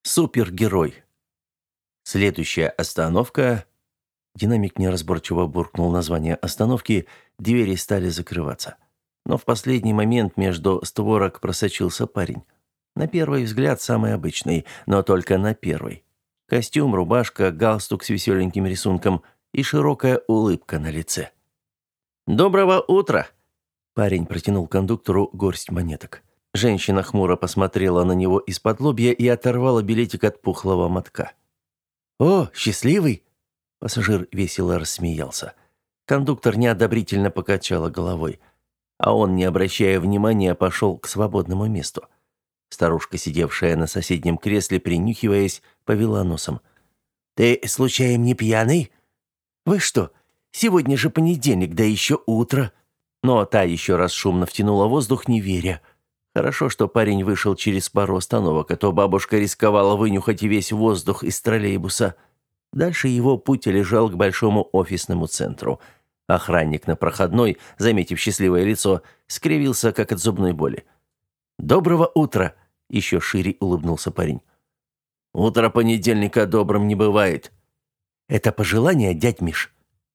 Супергерой. Следующая остановка. Динамик неразборчиво буркнул название остановки, двери стали закрываться. Но в последний момент между створок просочился парень. На первый взгляд самый обычный, но только на первый. Костюм, рубашка, галстук с веселеньким рисунком и широкая улыбка на лице. «Доброго утра!» Парень протянул кондуктору горсть монеток. Женщина хмуро посмотрела на него из-под лобья и оторвала билетик от пухлого мотка. «О, счастливый!» Пассажир весело рассмеялся. Кондуктор неодобрительно покачала головой, а он, не обращая внимания, пошел к свободному месту. Старушка, сидевшая на соседнем кресле, принюхиваясь, повела носом. «Ты, случаем, не пьяный? Вы что, сегодня же понедельник, да еще утро!» Но та еще раз шумно втянула воздух, не веря. Хорошо, что парень вышел через пару остановок, а то бабушка рисковала вынюхать весь воздух из троллейбуса. Дальше его путь лежал к большому офисному центру. Охранник на проходной, заметив счастливое лицо, скривился, как от зубной боли. «Доброго утра!» — еще шире улыбнулся парень. «Утро понедельника добрым не бывает». «Это пожелание, дядь Миш?»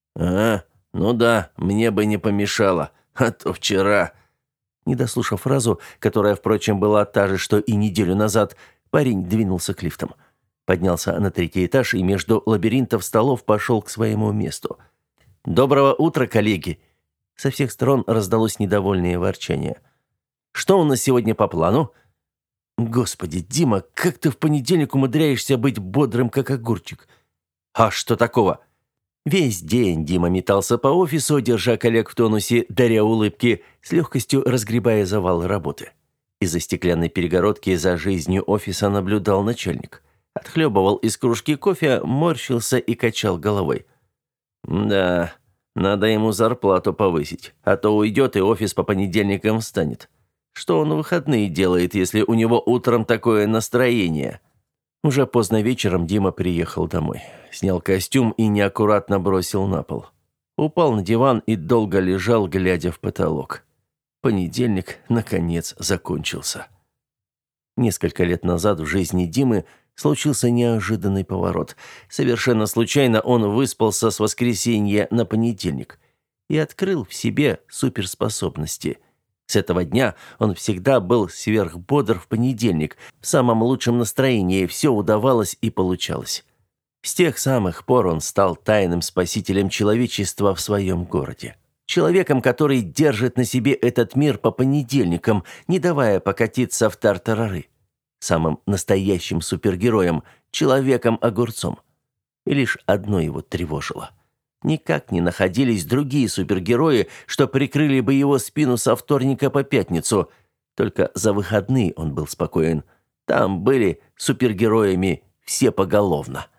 Ну да, мне бы не помешало, а то вчера...» Не дослушав фразу, которая, впрочем, была та же, что и неделю назад, парень двинулся к лифтам. Поднялся на 3-й этаж и между лабиринтов столов пошел к своему месту. «Доброго утра, коллеги!» Со всех сторон раздалось недовольное ворчание. «Что у нас сегодня по плану?» «Господи, Дима, как ты в понедельник умудряешься быть бодрым, как огурчик?» «А что такого?» Весь день Дима метался по офису, держа коллег в тонусе, даря улыбки, с легкостью разгребая завалы работы. Из-за стеклянной перегородки за жизнью офиса наблюдал начальник. Отхлебывал из кружки кофе, морщился и качал головой. «Да, надо ему зарплату повысить, а то уйдет и офис по понедельникам встанет. Что он в выходные делает, если у него утром такое настроение?» Уже поздно вечером Дима приехал домой. Снял костюм и неаккуратно бросил на пол. Упал на диван и долго лежал, глядя в потолок. Понедельник, наконец, закончился. Несколько лет назад в жизни Димы случился неожиданный поворот. Совершенно случайно он выспался с воскресенья на понедельник и открыл в себе суперспособности. С этого дня он всегда был сверхбодр в понедельник, в самом лучшем настроении, все удавалось и получалось. С тех самых пор он стал тайным спасителем человечества в своем городе. Человеком, который держит на себе этот мир по понедельникам, не давая покатиться в тартарары. Самым настоящим супергероем, человеком-огурцом. И лишь одно его тревожило. Никак не находились другие супергерои, что прикрыли бы его спину со вторника по пятницу. Только за выходные он был спокоен. Там были супергероями все поголовно.